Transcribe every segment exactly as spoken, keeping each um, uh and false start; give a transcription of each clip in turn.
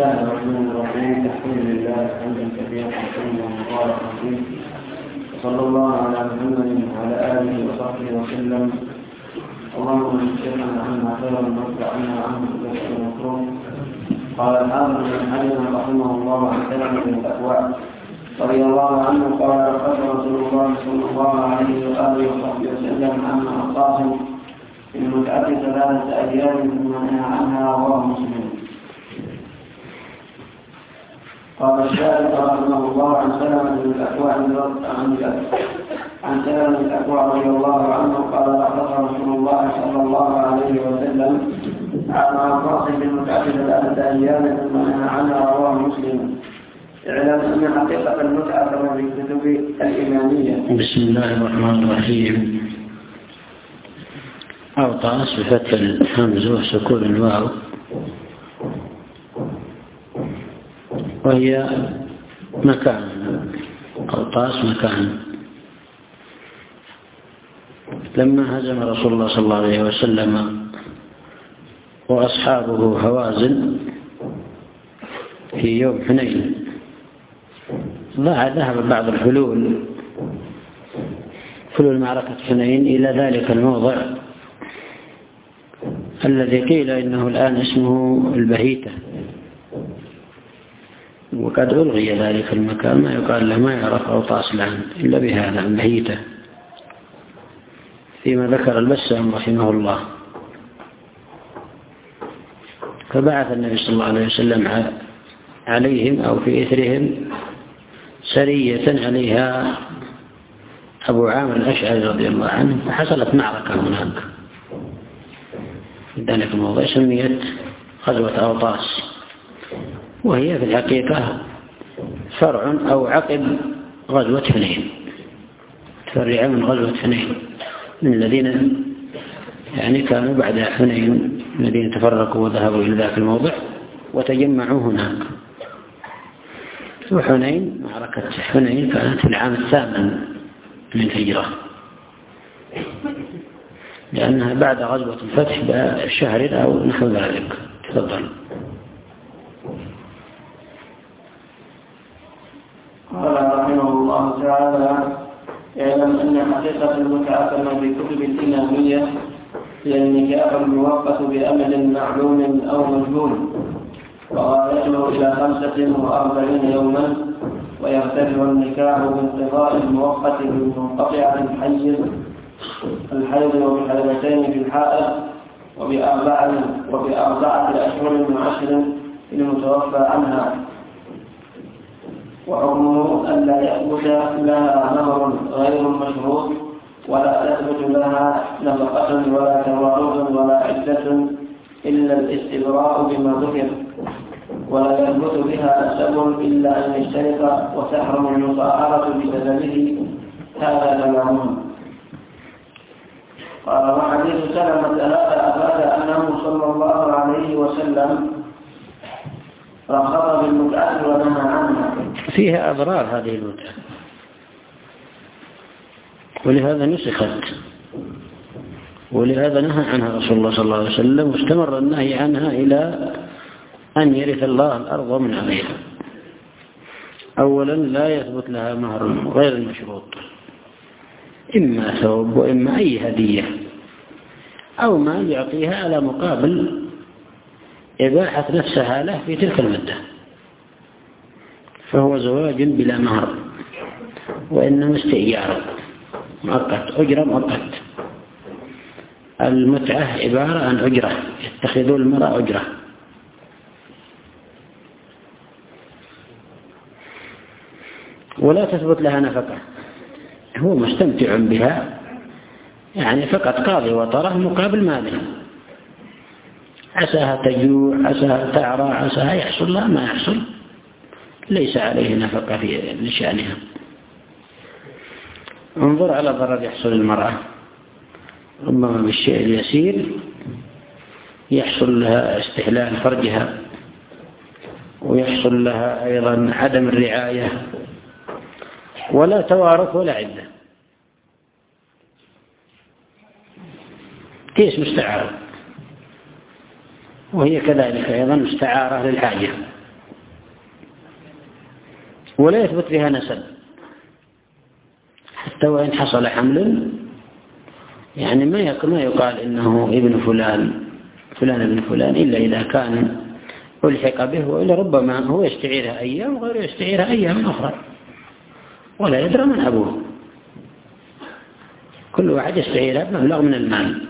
الله الرحمن الرحيم. الحمد لله حمدا كثيرا طيبا مباركا فيه، وصلى الله على محمد وعلى اله وصحبه وسلم. اللهم اجعلنا عنا خيرا وارفعنا عنه كل شيء مكروه. قال الحافظ بن حجر رحمه الله عن سلمة بن الأكوع رضي الله عنه قال: قال رسول الله صلى الله عليه واله وصحبه وسلم: اما القاسم في المتعه ثلاثه ايام ثم نهى عنها، رواه مسلم. قال الشارح رحمه الله عن سلمة بن الأكوع عن سلمة بن الأكوع رضي الله عنه قال: لقد رسول الله صلى الله عليه وسلم على القاسم في المتعه ثلاثه ايام ثم نهى عنها، رواه مسلم. اعلم أن حقيقة المتعة كما في الكتب الإمامية. بسم الله الرحمن الرحيم. أوطاس بفتح الهمز وسكون الواو، وهي مكان. أوطاس مكان. لما هزم رسول الله صلى الله عليه وسلم وأصحابه هوازن في يوم حنين، ذهب بعض الحلول حلول معركة حنين إلى ذلك الموضع الذي قيل إنه الآن اسمه البهيتة، وقد ألغي ذلك المكان، ما يقال له، ما يعرف أوطاس الآن إلا بهذا البهيتة، فيما ذكر البسام رحمه الله. فبعث النبي صلى الله عليه وسلم عليهم أو في إثرهم سرية عليها أبو عامر الأشعري رضي الله عنه، فحصلت معركة هناك في ذلك الموضع سميت غزوة أوطاس، وهي في الحقيقة فرع أو عقب غزوة حنين، تفرع من غزوة حنين، من الذين يعني كانوا بعد حنين الذين تفرقوا وذهبوا إلى ذاك الموضع وتجمعوا هناك. وحنين، معركة حنين كانت في العام الثامن من الهجرة، لأنها بعد غزوة الفتح بشهر أو نحو ذلك. تفضل. قال رحمه الله تعالى: اعلم أن حقيقة المتعة كما في كتب الإمامية هي النكاح الموقت بأمل معلوم أو مجهول، وغايته إلى خمسة وأربعين يوما، ويرتفع النكاح بانقضاء المؤقت بالمنقطعة الحيض الحيض وبحيضتين في الحائض، وبأربعة وبأربعة أشهر وعشر المتوفى عنها. وحكمه ألا يثبت لها نهر غير مشروط، ولا تثبت لها نفقة ولا توارث ولا عدة إلا الاستبراء بما ذكر، ولا يثبت بها نسب إلا أن يشترط، وتحرم المصاهرة بسببه. هذا كلامهم. قال: وحديث سلمة هذا أفاد أنه صلى الله عليه وسلم رخص بالمتعة ونهى عنها. فيها أضرار هذه المتعة، ولهذا نسخت، ولهذا نهى عنها رسول الله صلى الله عليه وسلم، واستمر النهي عنها إلى أن يرث الله الأرض من عليها. أولا، لا يثبت لها مهر غير المشروط، إما ثوب وإما أي هدية أو ما يعطيها على مقابل إباحة نفسها له في تلك المدة، فهو زواج بلا مهر، وإنما استئجار مؤقت، أجرة مؤقت. المتعة عبارة عن أجرة، يتخذون المرأة أجرة. ولا تثبت لها نفقة، هو مستمتع بها، يعني فقط قاضي وطره مقابل ماله، عساها تجوع، عساها تعرى، عساها يحصل لها ما يحصل، ليس عليه نفقة في لشأنها. انظر على ضرر يحصل المرأة، ربما بالشيء اليسير يحصل لها استحلال فرجها، ويحصل لها أيضا عدم الرعاية، ولا توارث ولا عدة. كيس مستعارة، وهي كذلك أيضا مستعارة للحاجة، ولا يثبت فيها نسب، حتى وإن حصل حمل يعني ما يقال إنه ابن فلان فلان ابن فلان إلا إذا كان ألحق به، وإلا ربما هو يستعيرها أيام وغيره يستعيرها أيام أخرى ولا يدرى من أبوه، كل واحد يستعيرها بمبلغ من المال.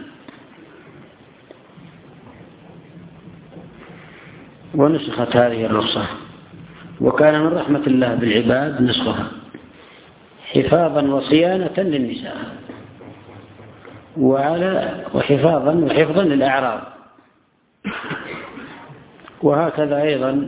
ونسخت هذه الرخصة، وكان من رحمة الله بالعباد نسخها حفاظا وصيانة للنساء وعلى وحفاظا وحفظا للأعراض. وهكذا أيضا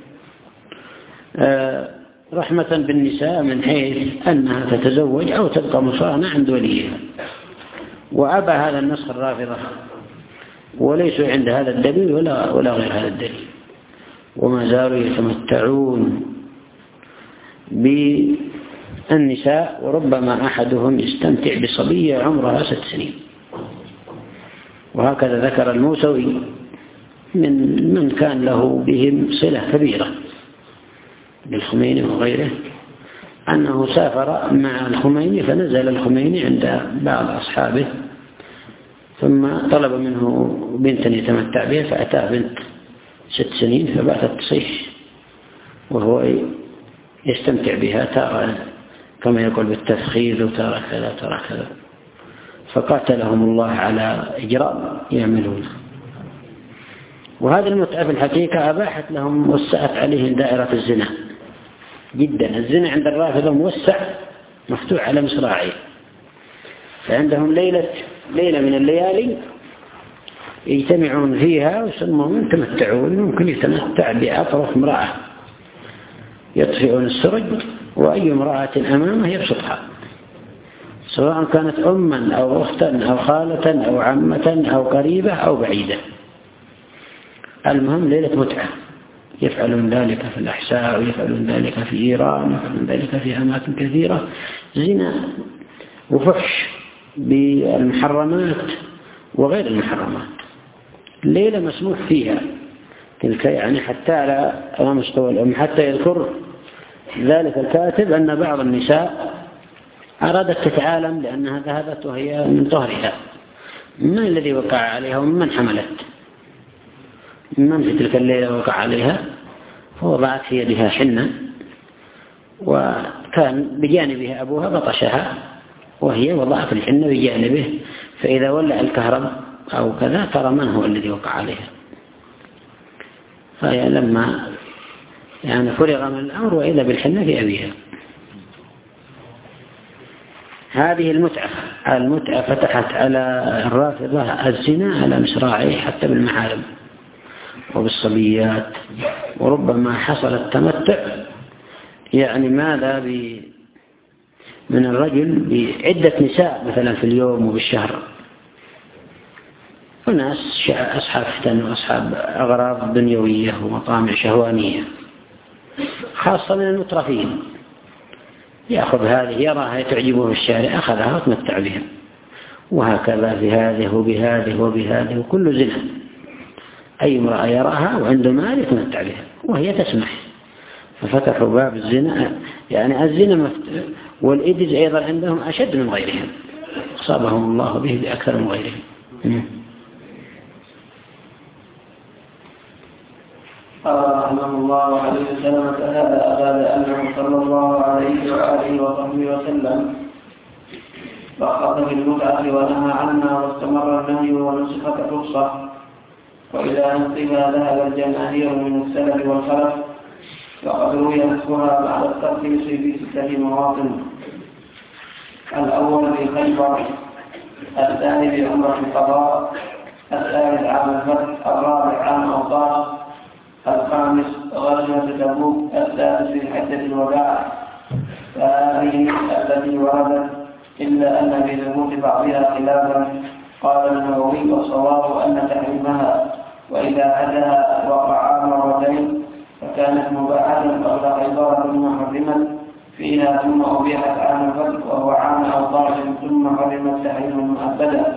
رحمة بالنساء من حيث أنها تتزوج أو تبقى مصانة عند وليها. وأبى هذا النسخ الرافضة وليسوا عند هذا الدليل ولا ولا غير هذا الدليل، وما زالوا يتمتعون بالنساء، وربما أحدهم يستمتع بصبية عمرها ست سنين. وهكذا ذكر الموسوي من من كان له بهم صلة كبيرة بالخميني وغيره أنه سافر مع الخميني، فنزل الخميني عند بعض أصحابه ثم طلب منه بنتا يتمتع بها، فأتاه بنت ست سنين فباتت تصيح وهو يستمتع بها، ترى كما يقول بالتفخيذ وترى كذا ترى كذا، فقاتلهم الله على إجرام يعملونه. وهذا المتعة في الحقيقة أباحت لهم وسعت عليهم دائرة الزنا جدا. الزنا عند الرافضة موسع مفتوح على مصراعيه، فعندهم ليلة ليلة من الليالي يجتمعون فيها ويسمون يتمتعون، ممكن يتمتع بأطرف امرأة، يطفئون السرج وأي امرأة أمامه يبسطها، سواء كانت أما أو أختا أو خالة أو عمة أو قريبة أو بعيدة، المهم ليلة متعة. يفعلون ذلك في الأحساء ويفعلون ذلك في إيران ويفعلون ذلك في أماكن كثيرة، زنا وفحش بالمحرمات وغير المحرمات، الليلة مسموح فيها تلك، يعني حتى على مستوى الأم. حتى يذكر ذلك الكاتب أن بعض النساء أرادت تتعالم لأنها ذهبت وهي من طهرها، من الذي وقع عليها ومن حملت، من في تلك الليلة وقع عليها، فوضعت في يدها حنة وكان بجانبها أبوها بطشها وهي وضعت الحنة بجانبه، فإذا ولع الكهرباء أو كذا ترى من هو الذي وقع عليها. فهي لما يعني فرغ من الأمر وإذا بالحنة في أبيها. هذه المتعة المتعة فتحت على الرافضة الزنا على مصراعيه حتى بالمحارم وبالصبيات، وربما حصل التمتع يعني ماذا ب من الرجل بعدة نساء مثلا في اليوم وبالشهر، وناس أصحاب فتن وأصحاب أغراض دنيوية ومطامع شهوانية، خاصة من المترفين، يأخذ هذه يراها تعجبه في الشارع أخذها وتمتع بها، وهكذا في هذه وبهذه وبهذه، وكل زنا. أي امرأة يراها وعنده مال يتمتع بها وهي تسمح، ففتحوا باب الزنا. يعني الزنا والإيدز أيضا عندهم أشد من غيرهم، أصابهم الله به بأكثر من غيرهم. قال رحمه الله عليه وسلم: هذا أراد أنه صلى الله عليه وآله وصحبه وسلم رخص في المتعة ونهى عنها واستمر النهي ونسخت الرخصة. وإلى نسخها ذهب الجماهير من السلف والخلف، وقد روي نسخها بعد الترخيص في ستة مواطن: الأول في خيبر، الثاني في عمرة القضاء، الثالث عام الفتح، الرابع عام أوطاس، الخامس غزوة تبوك، السادس في حجة الوداع. فهذه التي وردت، إلا أن في ثبوت بعضها خلافا. قال النووي: والصواب أن تحريمها، وإذا عدها وقعا مرتين فكانت مباحة قبل خيبر ثم حرمت فيها ثم أبيحت عام الفتح وهو عام أوطاس ثم حرمت تحريما مؤبدا.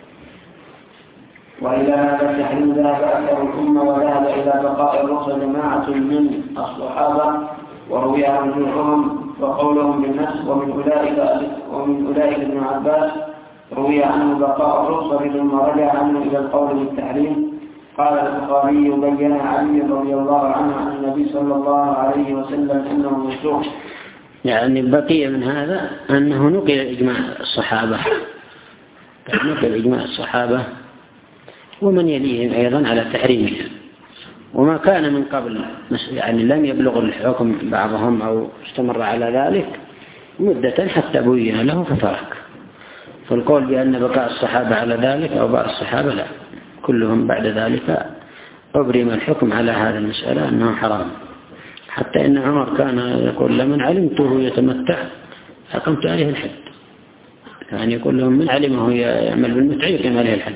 وإلى هذا التحريم ذهب أكثر الأمة، وذهب إلى بقاء الرخصة جماعة من الصحابة وروي عن جمهورهم وقولهم بالنفس. ومن أولئك ومن أولئك ابن عباس روي عنه بقاء الرخصة ثم رجع عنه إلى القول بالتحريم. قال البخاري بين علي رضي الله عنه عن النبي صلى الله عليه وسلم أنه منسوخ. يعني بقي من هذا أنه نقل إجماع الصحابة نقل إجماع الصحابة ومن يليهم أيضا على تحريمها، وما كان من قبل يعني لم يبلغ الحكم بعضهم أو استمر على ذلك مدة حتى بين له فترك. فالقول بأن بقاء الصحابة على ذلك أو بعض الصحابة لا، كلهم بعد ذلك أبرم الحكم على هذه المسألة أنه حرام. حتى إن عمر كان يقول لمن علمته يتمتع أقمت عليه الحد، يعني يقول لهم من علمه يعمل بالمتع يقيم عليه الحد.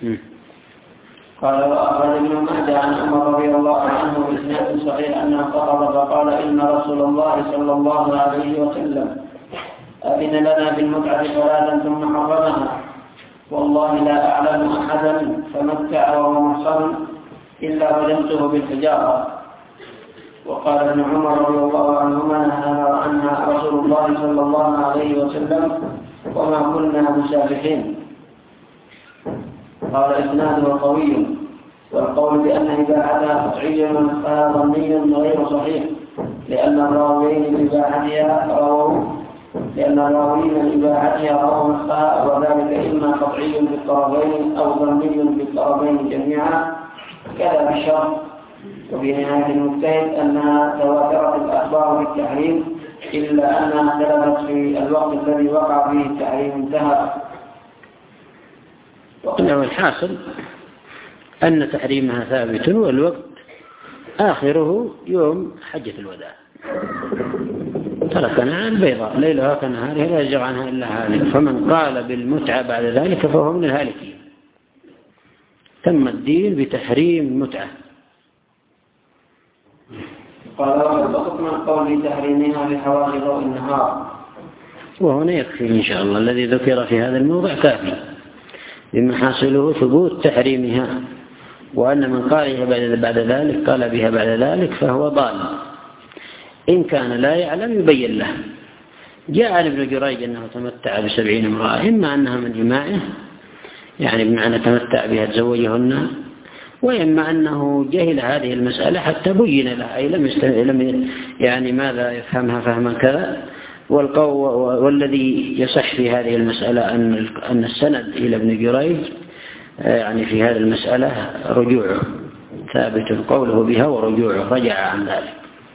قال وأخرج ابن ماجه عن عمر رضي الله عنه بإسناد صحيح أنه خطب فقال إن رسول الله صلى الله عليه وسلم أذن لنا بالمتعة ثلاثا ثم حرمها، والله لا أعلم أحدا تمتع وهو محصن إلا رجمته بالحجارة. وقال ابن عمر رضي الله عنهما نهى عنها رسول الله صلى الله عليه وسلم وما كنا مسافحين. قال إسناده قوي، والقول بأن إباحتها قطعي فهذا ظني غير صحيح، لأن الراويين إباحتها رووا لأن الراويين إباحتها رووا نسخها، وذلك إما قطعي بالطرفين أو ظني بالطرفين جميعا كذا في الشرح. وفي نهاية المجتهد أنها تواترت الأخبار بالتحريم إلا أنها اختلفت في الوقت الذي وقع فيه التحريم انتهى. والحاصل أن تحريمها ثابت، والوقت آخره يوم حجة الوداع. تركنا البيضاء ليلها كنهارها لا يزيغ عنها إلا هالك، فمن قال بالمتعة بعد ذلك فهو من الهالكين. تم الدين بتحريم المتعة. قال وقد من قول تحريمها بحوالي ضوء النهار. وهنا يكفي إن شاء الله الذي ذكر في هذا الموضع كافي، بما حاصله ثبوت تحريمها، وأن من قالها بعد ذلك قال بها بعد ذلك فهو ضال. إن كان لا يعلم يبين له. جاء عن ابن جريج أنه تمتع بسبعين امرأة، إما أنها من إمائه يعني بمعنى تمتع بها تزوجهن، وإما أنه جهل هذه المسألة حتى بين له، أي لم يستمع يعني ماذا يفهمها فهما كذا. والذي يصح في هذه المسألة أن أن السند إلى ابن جريج يعني في هذه المسألة رجوعه ثابت، قوله بها ورجوعه رجع عن ذلك.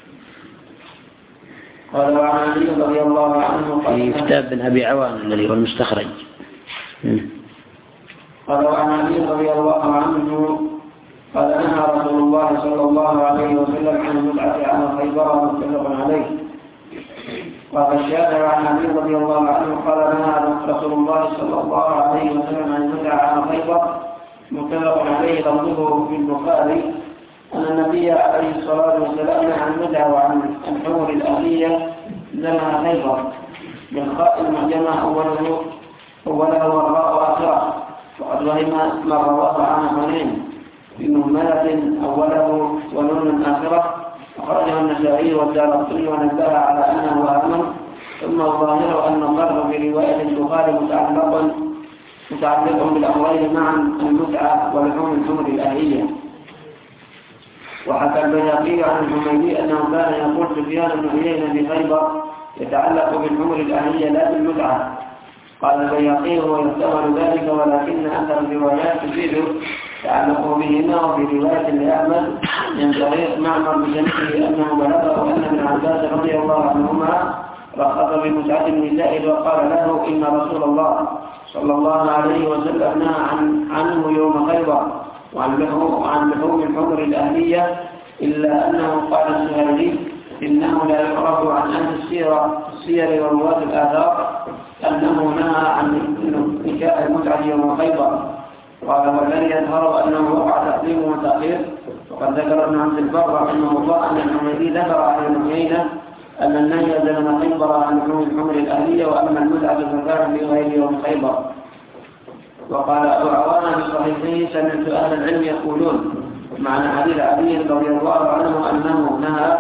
قال وعن علي رضي الله عنه في كتاب بن أبي عوان الذي هو المستخرج. قال وعن علي رضي الله عنه قال نهى رسول الله صلى الله عليه وسلم عن المتعة على خيبر متفق عليه. قال الشافعي عن علي رضي الله عنه قال نهى رسول الله صلى الله عليه وسلم عن المتعة على خيبر متفق عليه. لفظه في البخاري أن النبي عليه الصلاة والسلام نهى عن المتعة وعن الحور الأهلية لنا خيبر بالخاء المعجمة أوله أوله والراء آخره، وقد وهم من رواه عن حنين بمهملة أوله ونون آخرة. أخرجه النسائي والدارقطني ونبه على أنه وهم، ثم الظاهر أن الضرب في رواية البخاري متعلق متعلق بالأمرين معا، المتعة ولحوم الحمر الأهلية. وحكى البيهقي عن الحميدي أنه كان يقول سفيان بن عيينة في خيبر يتعلق بالحمر الأهلية لا بالمتعة. قال البيهقي ويحتمل ذلك، ولكن أكثر الروايات تفيد تعلق بهما. وفي رواية لأحمد من طريق معمر بجنبه أنه بلغه أن ابن عباس رضي الله عنهما رخص بمتعة النساء وقال له إن رسول الله صلى الله عليه وسلم نهى عن عنه يوم خيبر وعن لحوم الحمر الأهلية، إلا أنه قال السهيلي إنه لا يعرف عن أهل السيرة السير ورواة الآثار أنه نهى عن نكاح المتعة يوم خيبر. قال والذي يظهر أنه وقع تقديم وتأخير. وقد ذكر ابن عبد البر رحمه الله أن الحميدي ذكر عن المعينة أن النهي زمن خيبر عن لحوم الحمر الأهلية، وأما المتعة فكان في غير يوم خيبر. وقال أبو عوانة في صحيحه سمعت أهل العلم يقولون معنى حديث علي رضي الله عنه أنه نهى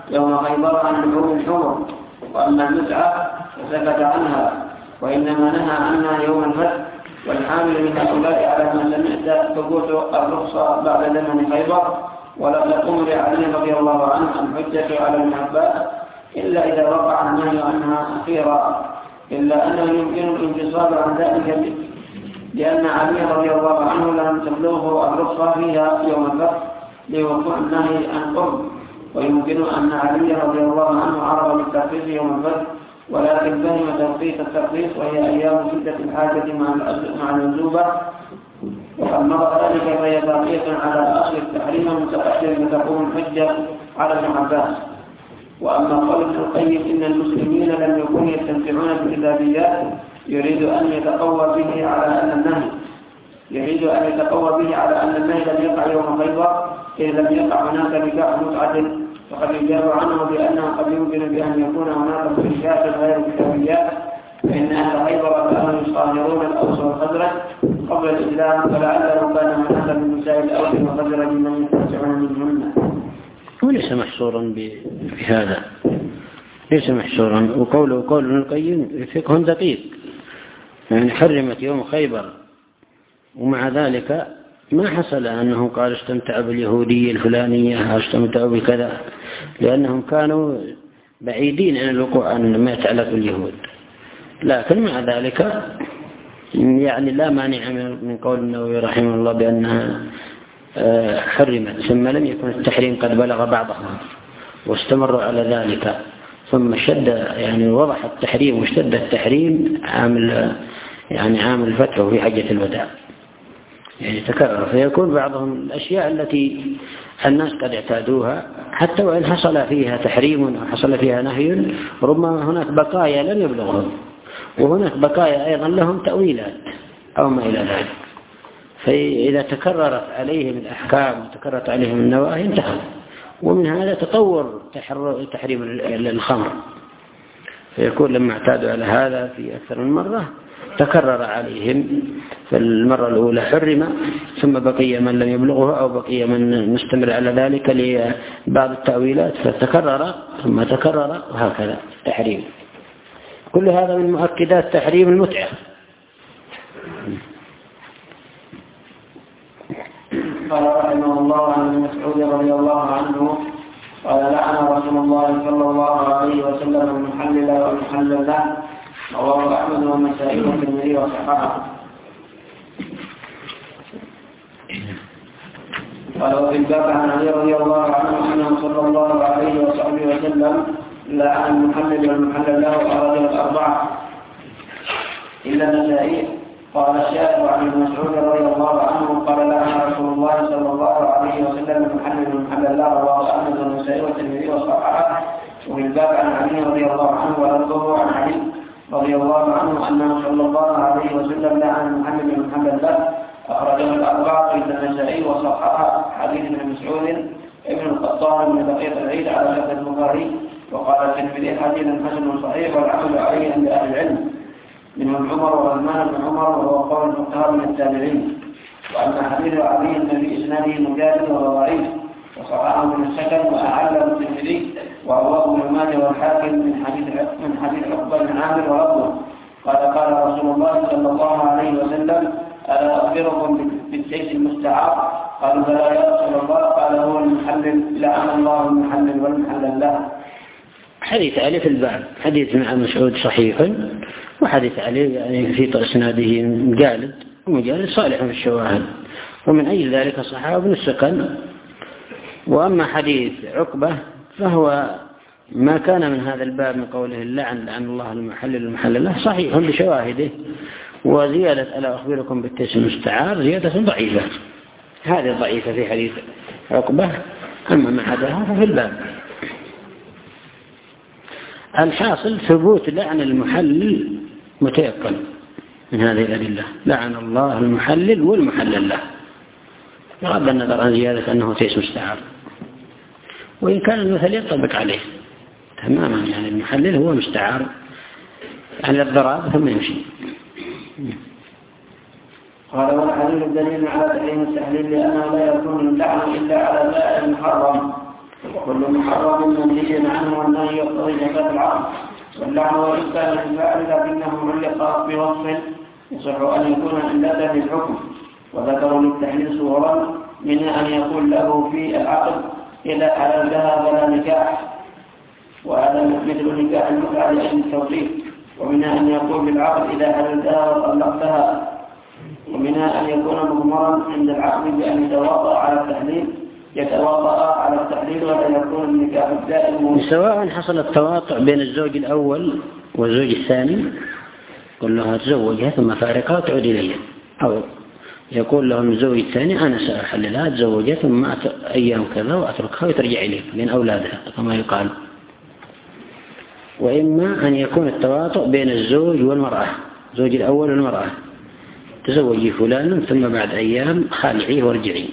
يوم خيبر عن لحوم الحمر، وأما المتعة فسكت عنها، وإنما نهى عنها يوم الفتح. والحامل من هؤلاء على ما سمعت ثبوت الرخصة بعد زمن خيبر، ولم تقم لعلي رضي الله عنه الحجة على ابن عباس إلا إذا وقع النهي عنها أخيرا، إلا أنه يمكن الانتصاب عن ذلك لأن علي رضي الله عنه لم تبلغه الرخصة فيها يوم الفتح لوقوع النهي عن قرب، ويمكن أن علي رضي الله عنه عرض بالتخفيف يوم الفتح ولكن فهم توقيت التخفيف وهي أيام شدة الحاجة مع النزوبة، وقد مضى ذلك فهي باقية على أصل التحريم المتقدم فتقوم الحجة على ابن عباس. وأما قول ابن القيم إن المسلمين لم يكونوا يستمتعون بالكتابيات يريد أن يتقوى به على أن النهي يريد أن يتقوى به على أن النهي لم يقع يوم خيبر إذ لم يقع هناك نكاح متعة، فقد يجاب عنه بأنه قد يمكن بأن يكون هناك مشركات غير كتابيات، فإن أهل خيبر كانوا يصاهرون الأوس والخزرج قبل الإسلام، فلعله كان هناك من نساء الأوس والخزرج من يستمتعون منهن. وليس محصورا بهذا، ليس محصورا. وقوله قول ابن القيم فقه دقيق، يعني حرمت يوم خيبر ومع ذلك ما حصل أنه قال استمتع باليهودية الفلانية أو استمتع بكذا، لأنهم كانوا بعيدين عن الوقوع عن ما يتعلق باليهود، لكن مع ذلك يعني لا مانع من قول النووي رحمه الله بأنها حرمت، ثم لم يكن التحريم قد بلغ بعضهم واستمروا على ذلك، ثم شد يعني وضح التحريم واشتد التحريم عام يعني عام الفتح في حجة الوداع، يعني تكرر، فيكون بعضهم الأشياء التي الناس قد اعتادوها حتى وإن حصل فيها تحريم أو حصل فيها نهي ربما هناك بقايا لم يبلغهم، وهناك بقايا أيضا لهم تأويلات أو ما إلى ذلك، فإذا تكررت عليهم الأحكام وتكررت عليهم النواهي انتهى. ومن هذا تطور تحريم الخمر، فيكون لما اعتادوا على هذا في أكثر من مرة تكرر عليهم، في المرة الأولى حرم ثم بقي من لم يبلغه أو بقي من مستمر على ذلك لبعض التأويلات فتكرر ثم تكرر وهكذا تحريم. كل هذا من مؤكدات تحريم المتعة. قال رحمه الله عن ابن مسعود رضي الله عنه قال لعن رسول الله صلى الله عليه وسلم المحلل والمحلل له، رواه أحمد والنسائي والترمذي وصححه. قال وفي الباب عن علي رضي الله عنه أنه صلى الله عليه وصحبه وسلم لعن المحلل والمحلل له أخرجه الأربعة إلا النسائي. قال الشاهد عن ابن مسعود رضي الله عنه قال لعن رسول الله صلى الله عليه وسلم المحلل والمحلل له، رواه أحمد والنسائي والترمذي وصححه. وفي الباب عن علي رضي الله عنه ولفظه عن علي رضي الله عنه أنه صلى الله عليه وسلم لعن المحلل والمحلل له، أخرجه الأربعة إلا النسائي وصححه. حديث ابن مسعود ابن القطان من بقية العيد على شرط البخاري. وقال الترمذي حديث حسن صحيح والعمل عليه عند أهل العلم منهم عمر وعثمان بن عمر وهو قول الفقهاء من التابعين. وأما حديث علي النبي إسناده مجاهد وهو ضعيف وصححه من السكن وأعله الترمذي ورواه ابن ماجه والحاكم من حديث من حديث عقبة بن عامر ولفظه قال قال رسول الله صلى الله عليه وسلم ألا أخبركم بالسيف المستعار؟ قالوا بلى يا رسول الله. قال هو المحلل لعن الله المحلل والمحلل له. حديث علي في الباب حديث مع مسعود صحيح، وحديث علي يعني في إسناده مجالد ومجالد صالح في الشواهد، ومن أجل ذلك صححه ابن السكن. وأما حديث عقبة فهو ما كان من هذا الباب من قوله اللعن لعن الله المحلل والمحلل له صحيح بشواهده، وزيادة ألا أخبركم بالتيس المستعار زيادة ضعيفة، هذه ضعيفة في حديث عقبة، أما ما عداها ففي الباب. الحاصل ثبوت لعن المحلل متيقن من هذه الأدلة، لعن الله المحلل والمحلل له، بغض النظر عن زيادة أنه تيس مستعار، وإن كان المثل يطبق عليه تماما، يعني المحلل هو مستعار على الضراب ثم يمشي. قال والحديث الدليل على تحريم التحليل لأنه لا يكون اللعن إلا على بائع محرم وكل محرم منهي عنه والنهي يقتضي زكاة العقل. واللعن وإن كان للفاعل لكنه علق بوصف يصح أن يكون علة للحكم. وذكروا للتحليل صورا منها أن يقول له في العقد إذا حللتها فلا نكاح، وهذا مثل نكاح المتعة لأجل التوقيف. ومنها أن يقول بالعقد إذا حللتها وطلقتها. ومنها أن يكون مضمرا عند العقد بأن يتواطأ على التحليل يتواطأ على التحليل ولا يكون النكاح الدائم. سواء حصل التواطؤ بين الزوج الأول والزوج الثاني قل لها تزوجها ثم فارقها وتعود إليها، أو يقول لهم الزوج الثاني أنا سأحللها تزوجها ثم أيام كذا وأتركها وترجع إليه من أولادها كما يقال. وإما أن يكون التواطؤ بين الزوج والمرأة، زوج الأول والمرأة، تزوجي فلانا ثم بعد أيام خالعيه وارجعي.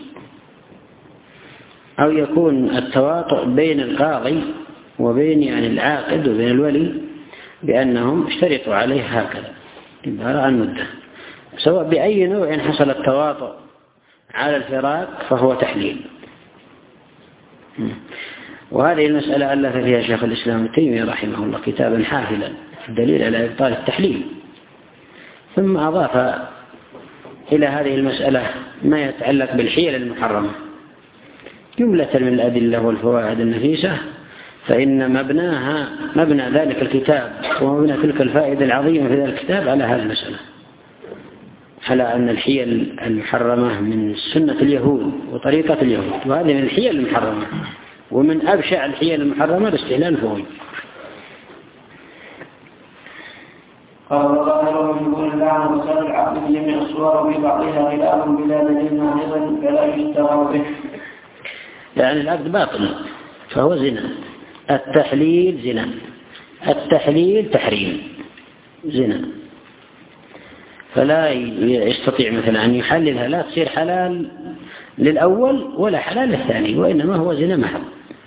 أو يكون التواطؤ بين القاضي وبين يعني العاقد وبين الولي بأنهم اشترطوا عليه هكذا عبارة عن مدة. سواء بأي نوع حصل التواطؤ على الفراق فهو تحليل. وهذه المسألة ألف فيها شيخ الإسلام ابن تيمية رحمه الله كتابا حافلا الدليل على إبطال التحليل، ثم أضاف إلى هذه المسألة ما يتعلق بالحيل المحرمة جملة من الأدلة والفوائد النفيسة، فإن مبناها مبنى ذلك الكتاب ومبنى تلك الفائدة العظيمة في ذلك الكتاب على هذه المسألة، على أن الحيل المحرمة من سنة اليهود وطريقة اليهود، وهذه من الحيل المحرمة، ومن أبشع الحيل المحرمة الاستهلال الفوج. قال الله يقول اللعن وسائر العقل بجميع الصور وفي بعضها خلاف بلا دليل ناهض فلا يشتغل به. يعني العقد باطل فهو زنا، التحليل زنا، التحليل تحريم زنا، فلا يستطيع مثلا أن يحللها لا تصير حلال للأول ولا حلال للثاني، وإنما هو زنا محض.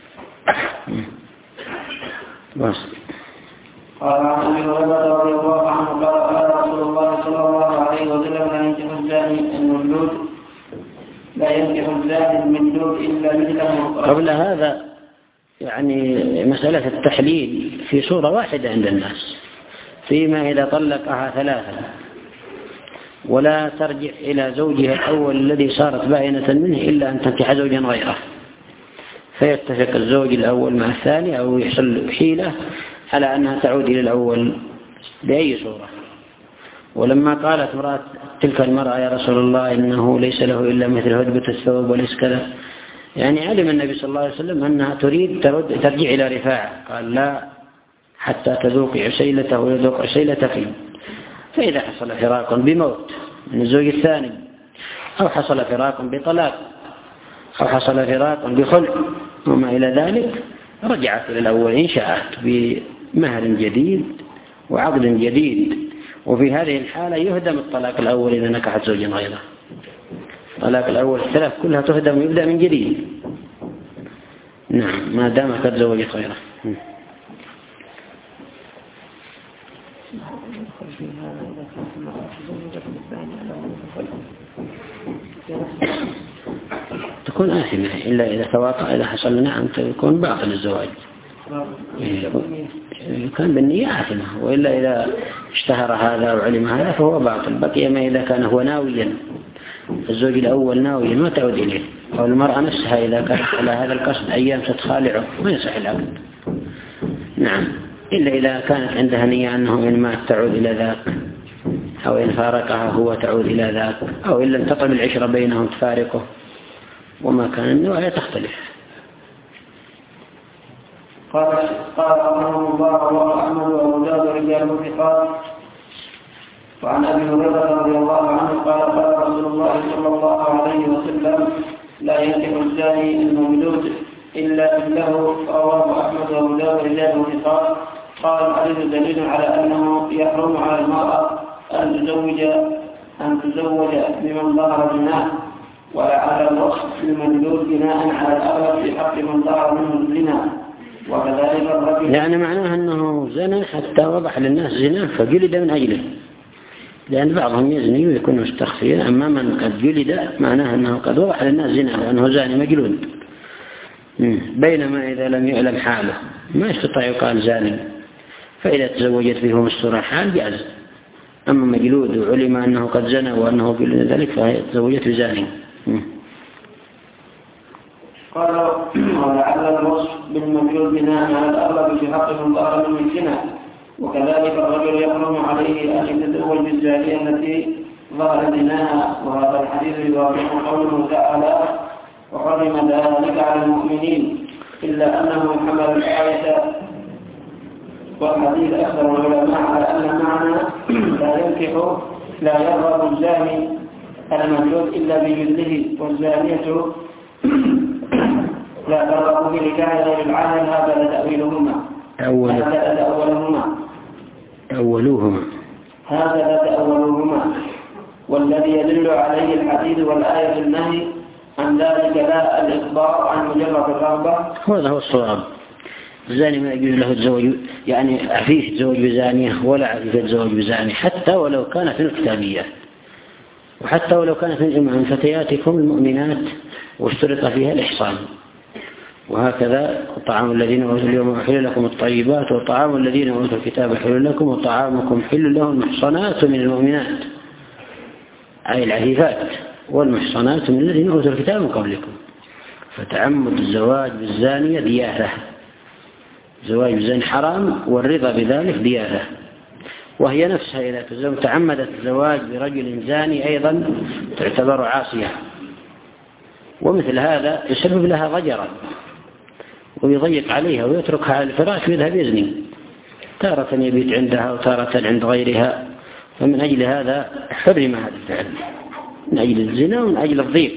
بس. قال عن أبي هريرة رضي الله عنه قال قال رسول الله صلى الله عليه وسلم لا ينكح الزاني المملوك لا ينكح الزاني المملوك إلا مثله. قبل هذا يعني مسألة التحليل في صورة واحدة عند الناس، فيما إذا طلقها ثلاثة ولا ترجع إلى زوجها الأول الذي صارت باينة منه إلا أن تنكح زوجا غيره، فيتفق الزوج الأول مع الثاني أو يحصل حيلة على أنها تعود إلى الأول بأي صورة. ولما قالت امرأة تلك المرأة يا رسول الله إنه ليس له إلا مثل هدبة الثوب وليس كذا، يعني علم النبي صلى الله عليه وسلم أنها تريد ترد ترجع إلى رفاعة، قال لا حتى تذوق عسيلته ويذوق عسيلتك. فإذا حصل فراق بموت من الزوج الثاني أو حصل فراق بطلاق أو حصل فراق بخلع وما إلى ذلك رجعت إلى الأول إن شاءت بمهر جديد وعقد جديد. وفي هذه الحالة يهدم الطلاق الأول إذا نكحت زوجا غيره. الطلاق الأول الثلاث كلها تهدم ويبدأ من جديد. نعم ما دام قد زوجت غيره. تكون آثمة إلا إذا تواطأ إذا حصل نعم تكون باطل الزواج، كان بالنية آثمة، وإلا إذا اشتهر هذا وعلم هذا فهو باطل. بقي ما إذا كان هو ناويا الزوج الأول ناويا ما تعود إليه، أو المرأة نفسها إذا كانت على هذا القصد أيام ستخالعه ما يصح العقد. نعم إلا إذا كانت عندها نية أنه إن ما تعود إلى ذاك، أو إن فارقها هو تعود إلى ذاك، أو إن لم تطل العشرة بينهم تفارقه، وما كان النوعية تختلف. قال قال رحمه الله وأحمد وأبو داود رجال ثقات. وعن أبي هريرة رضي الله عنه قال قال رسول الله صلى الله عليه وسلم لا ينكح الزاني المملوك إلا له. رواه أحمد وأبو داود رجال ثقات. قال الحديث دليل على أنه يحرم على المرأة أن تزوج أن تزوج بمن ظهر زناه، ولا على الوصف المملوك بناء على الأغلب في حق من ظهر منه الزنا، وكذلك الرجل. يعني معناه أنه زنا حتى وضح للناس زنا فجلد من أجله، لأن بعضهم يزني ويكون مستخفيا، أما من قد جلد معناه أنه قد وضح للناس زنا وأنه زاني مجلود. بينما إذا لم يعلم حاله ما يستطيع يقال زاني، فإذا تزوجت به مستور الحال جاز. أما مجلود وعلم أنه قد زنى وأنه بلد ذلك فهي تزوجت بزاني. قال ولعل الوصف بالمجلود بناء على الأغلب في حق من ظهر من الزنا، وكذلك الرجل يحرم عليه أن يتزوج بالزانية التي ظهر زناها، وهذا الحديث يوافق قوله تعالى وحرم ذلك على المؤمنين، إلا أنه حمل الآية والحديث أكثر العلماء على أن المعنى لا ينكح لا يرغب الزاني المجلود إلا بجلده، والزانية لا ترغب بنكاح غير العاهل. هذا تأويلهما هذا تأولهما أولوهما هذا تأولهما والذي يدل عليه الحديث والآية النهي عن ذلك لا الإخبار عن مجرد الرغبة. هذا هو الصواب. الزاني ما يجوز له الزواج، يعني عفيف الزواج بزانية ولا عفيف الزواج بزاني، حتى ولو كانت من الكتابية وحتى ولو كانت من فتياتكم المؤمنات واشترط فيها الإحصان. وهكذا طعام الذين أوتوا اليوم حل لكم الطيبات وطعام الذين أوتوا الكتاب حل لكم وطعامكم حل لهم المحصنات من المؤمنات، أي العفيفات، والمحصنات من الذين أوتوا الكتاب من قبلكم. فتعمد الزواج بالزانية دياثة، زواج بالزاني حرام والرضا بذلك دياثة، وهي نفسها إذا تزوج تعمدت الزواج برجل زاني أيضا تعتبر عاصية، ومثل هذا يسبب لها ضجرا ويضيق عليها ويتركها على الفراش ويذهب يزني، تارة يبيت عندها وتارة عند غيرها. فمن أجل هذا حرم هذا الفعل، من أجل الزنا ومن أجل الضيق.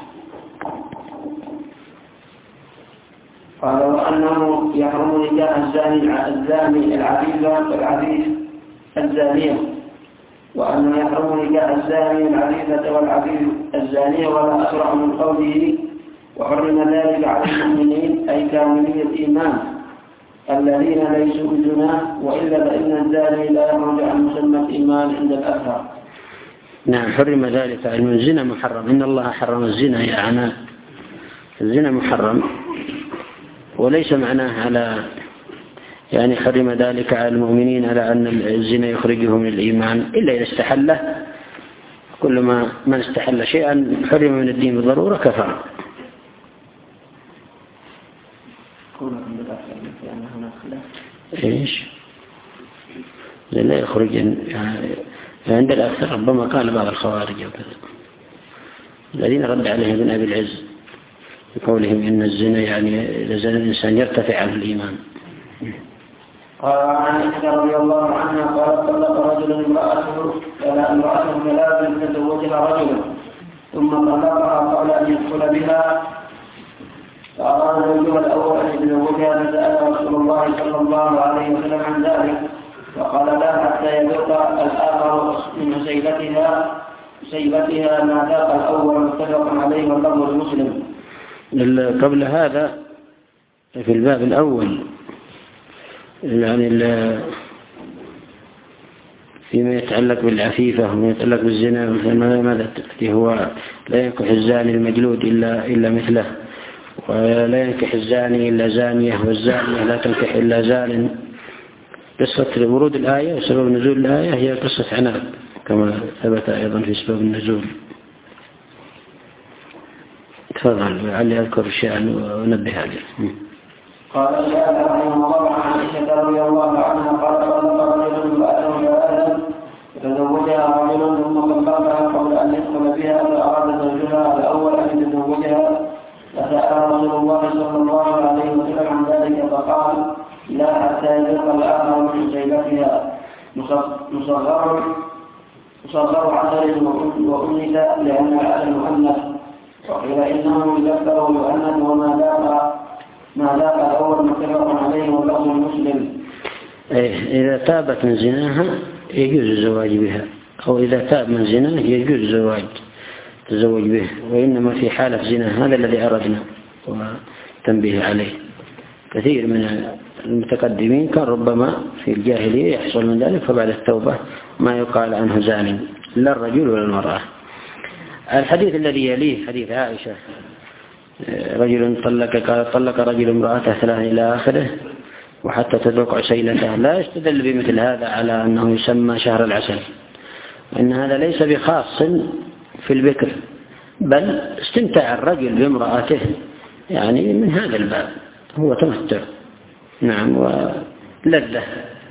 قال وأنه يحرم نكاح الزاني الزاني العفيفة والعفيف الزانية، وأنه يحرم نكاح الزاني العفيفة والعفيف الزانية، ولا أسرع من قوله وحرم ذلك على المؤمنين أي كاملي الإيمان الذين ليسوا بزنا، وإلا فإن الزاني لا يخرج عن مسمى الإيمان عند الأكثر. نعم، حرم ذلك علم الزنا محرم. إن الله حرم الزنا يا عناء، الزنا محرم، وليس معناه على يعني حرم ذلك على المؤمنين على أن الزنا يخرجه من الإيمان إلا إذا استحله. كل ما من استحل شيئا حرم من الدين بالضرورة كفر. إيش؟ لا يخرج يعني عند الأكثر، ربما قال بعض الخوارج وكذا الذين رد عليهم ابن أبي العز بقولهم إن الزنا يعني إذا زنى الإنسان يرتفع عنه الإيمان. قال عن عائشة رضي الله عنها قالت طلق رجل امرأته فلا امرأته ثلاث تزوجها رجل ثم طلقها قبل أن يدخل بها، فأراد زوجها الأول أن يتزوجها فسأل رسول الله صلى الله عليه وسلم عن ذلك، فقال لا حتى يذوق الآخر من سيبتها سيبتها ما ذاق الأول، متفق عليه واللفظ المسلم. قبل هذا في الباب الأول يعني فيما يتعلق بالعفيفة وما يتعلق بالزنا ماذا تأتي؟ هو لا ينكح الزاني المجلود إلا إلا مثله، ولا ينكح الزاني إلا زانية، والزانية لا تنكح إلا زان. قصة ورود الآية وسبب نزول الآية هي قصة عناد كما ثبت أيضا في سبب النزول. تفضل لعلي أذكر شيئا ونبه عليه. قال الشافعي رحمه الله عن عائشة رضي الله عنها قال طلق رجل امرأته ثلاثا فتزوجها رجل ثم طلقها قبل أن يدخل بها، فأراد زوجها الأول أن يتزوجها فسأل رسول الله صلى الله عليه وسلم عن ذلك فقال لا حتى يذوق الآخر من شيبتها مصغر مصغر عسل وأنثى لأن العسل مؤنث، وقيل إنه يذكر يؤنث وما ذاق ما ذاق الأول متفق عليه واللفظ المسلم. إذا تابت من زناها يجوز الزواج بها، أو إذا تاب من زناه يجوز الزواج تزوج به، وإنما في حالة زنا. هذا الذي أردنا وتنبيه عليه. كثير من المتقدمين كان ربما في الجاهلية يحصل من ذلك، فبعد التوبة ما يقال عنه زاني لا الرجل ولا المرأة. الحديث الذي يليه حديث عائشة رجل طلق قال طلق رجل امرأته ثلاث إلى آخره وحتى تذوق عسيلته، لا يستدل بمثل هذا على أنه يسمى شهر العسل، وإن هذا ليس بخاص في البكر، بل استمتع الرجل بامرأته يعني من هذا الباب، هو تمتع نعم ولذة.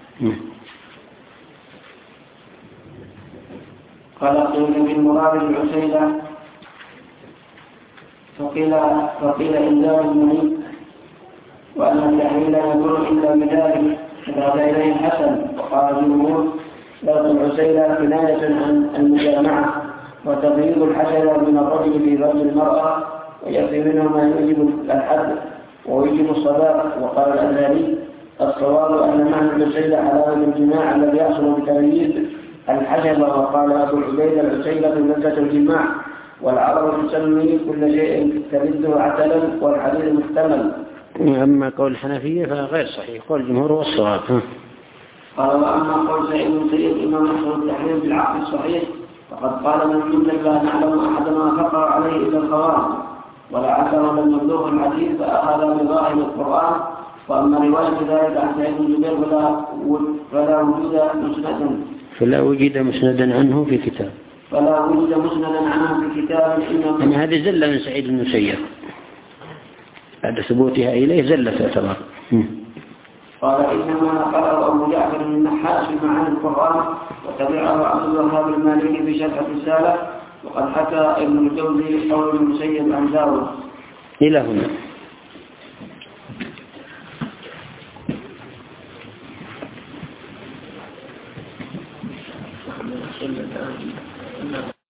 قال قيل في المراد العسيلة فقيل فقيل إنزال المني وأن التحويل يكون إلا بذلك فذهب إليه الحسن. وقال الجمهور لفظ العسيلة كناية عن المجامعة وتغيير الحسنة من الرجل في فرج المرأة، ويكفي منه ما يوجب الحد ويوجب الصداق. وقال الأزهري الصواب أن معنى العسيلة حلاوة الجماع الذي يحصل بتغيير الحسنة. وقال أبو العبيد العسيلة لذة الجماع، والعرب تسمي كل شيء ترده عسلا والحديث محتمل. أما قول الحنفية فغير صحيح، قول الجمهور هو الصواب. قال وأما قول سعيد بن سعيد إمام أحمد التحريم بالعقل الصحيح فقد قال من جملة لا نعلم أحدا ما فقر عليه إلا الخوارج ولعله لم يبلغ الحديث فأخذ بظاهر القرآن. وأما رواية ذلك عن سعيد بن جبير فلا فلا وجود مسندا فلا وجد مسندا عنه في كتاب فلا وجد مسندا عنه في كتاب إنما يعني هذه زلة من سعيد بن المسيب بعد ثبوتها إليه زلة تعتبر. قال إنما نقله أبو جعفر النحاس في معاني القرآن وتبعه عبد الوهاب المالكي في شرح الرسالة، وقد حكى ابن الجوزي قول المسيب عن داود. إلى هنا